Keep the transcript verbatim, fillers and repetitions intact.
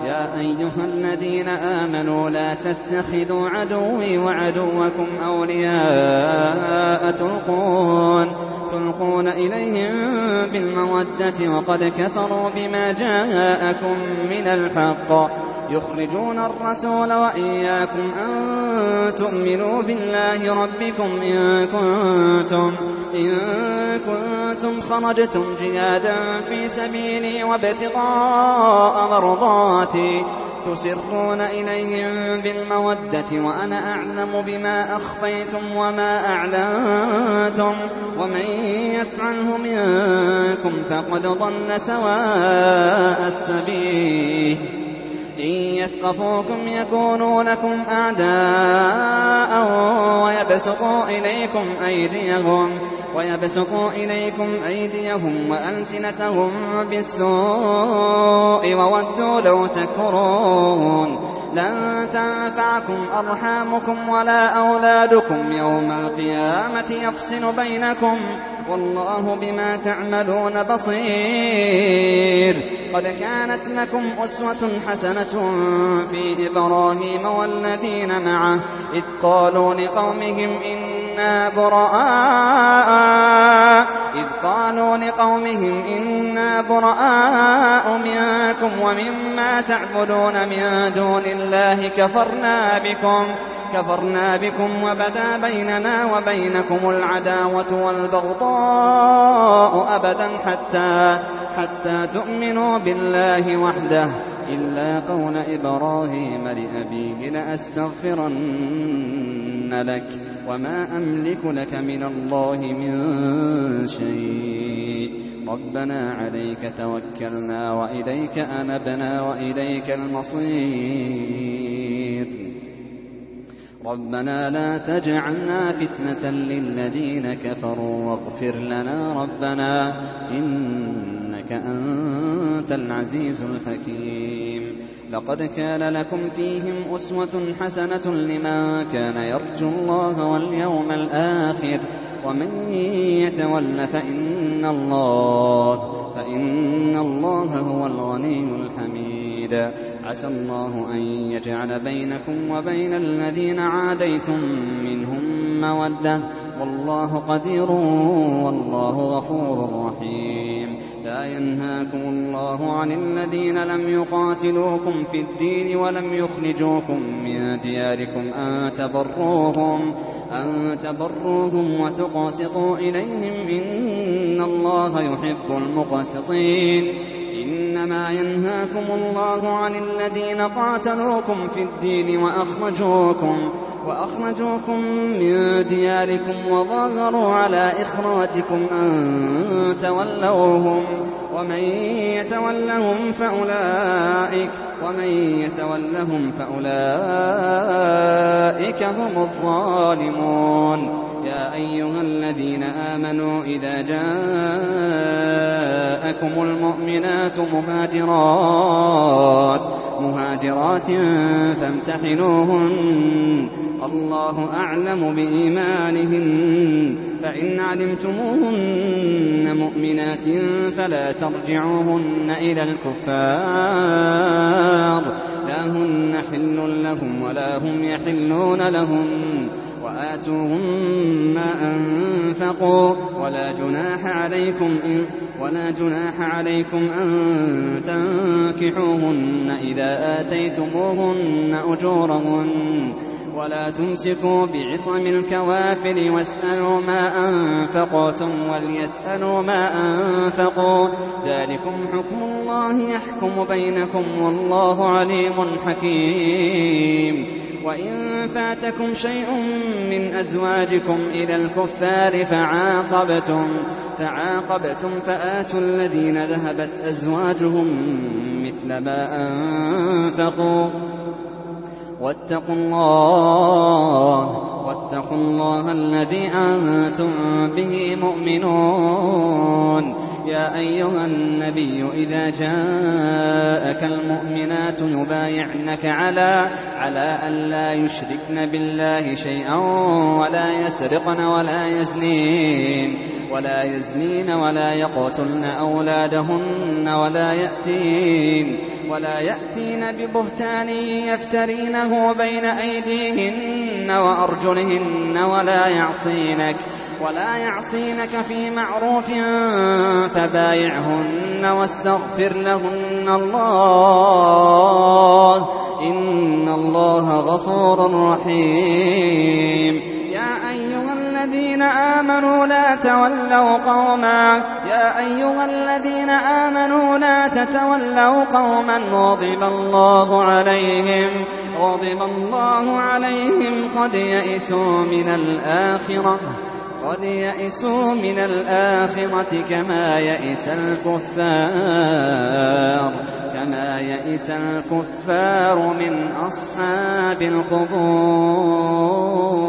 يا أيها الذين آمنوا لا تتخذوا عدوي وعدوكم أولياء تلقون, تلقون إليهم بالمودة وقد كفروا بما جاءكم من الحق يخرجون الرسول وإياكم أن تؤمنوا بالله ربكم إن كنتم, إن كنتم خرجتم جهادا في سبيلي وابتغاء مرضاتي تسرون إليهم بالمودة وأنا أعلم بما أخفيتم وما أعلنتم ومن يفعله منكم فقد ضل سواء السبيل إن يثقفوكم يكونوا لكم أعداء ويبسطوا إليكم أيديهم ويبسطوا إليكم أيديهم وألسنتهم بالسوء وودوا لو تكفرون لن تنفعكم أرحامكم ولا أولادكم يوم القيامة يفصل بينكم والله بما تعملون بصير. قد كانت لكم أسوة حسنة في إبراهيم والذين معه إذ قالوا لقومهم إنا براء إذ قالوا لقومهم إنا براء منكم ومما تعبدون من دون الله كفرنا بكم كفرنا بكم وبدا بيننا وبينكم العداوة والبغضاء أبدا حتى حتى تؤمنوا بالله وحده إلا قول إبراهيم لأبيه لأستغفرن لك وما أملك لك من الله من شيء ربنا عليك توكلنا وإليك أنبنا وإليك المصير ربنا لا تجعلنا فتنة للذين كفروا واغفر لنا ربنا إنك أنت العزيز الحكيم. لقد كان لكم فيهم أسوة حسنة لمن كان يرجو الله واليوم الآخر ومن يتول فإن الله فإن الله هو الغني الحميد. عسى الله أن يجعل بينكم وبين الذين عاديتم منهم مودة والله قدير والله غفور رحيم. لا ينهاكم الله عن الذين لم يقاتلوكم في الدين ولم يخرجوكم من دياركم أن تبروهم, أن تبروهم وتقسطوا إليهم إن الله يحب المقسطين. إنما ينهاكم الله عن الذين قاتلوكم في الدين وأخرجوكم, وأخرجوكم من دياركم وظاهروا على إخراجكم أن تولوهم ومن يتولهم فأولئك ومن يتولهم فأولئك هم الظالمون. يا أيها الذين آمنوا إذا جاءكم المؤمنات مهاجرات مهاجرات فامتحنوهن الله أعلم بإيمانهن فإن علمتموهن مؤمنات فلا ترجعوهن إلى الكفار لا هن حل لهم ولا هم يحلون لهم وآتوهم ما أنفقوا ولا جناح عليكم إن ولا جناح عليكم أن تنكحوهن إذا آتيتموهن أجورهن ولا تمسكوا بعصم الكوافر واسألوا ما أنفقتم وليسألوا ما أنفقوا ذلكم حكم الله يحكم بينكم والله عليم حكيم. وإن فاتكم شيء من أزواجكم إلى الكفار فعاقبتم, فعاقبتم فآتوا الذين ذهبت أزواجهم مثل ما أنفقوا واتقوا الله واتقوا الله الذي أنتم به مؤمنون. يا أيها النبي إذا جاءك المؤمنات يبايعنك على على أن لا يشركن بالله شيئا ولا يسرقن ولا يزنين ولا يزنين ولا يقتلن أولادهن ولا يأتين ولا يأتين ببهتان يفترينه بين أيديهن وأرجلهن ولا يعصينك ولا يعصينك في معروف فبايعهن واستغفر لهن الله إن الله غفور رحيم. يا أيها الذين آمنوا لا تولوا قوما يا أيها الذين آمنوا لا تتولوا قوما غضب الله عليهم غضب الله عليهم قد يئسوا من الآخرة قد يئسوا من الآخرة كما يئس الكفار كما يئس الكفار من أصحاب القبور.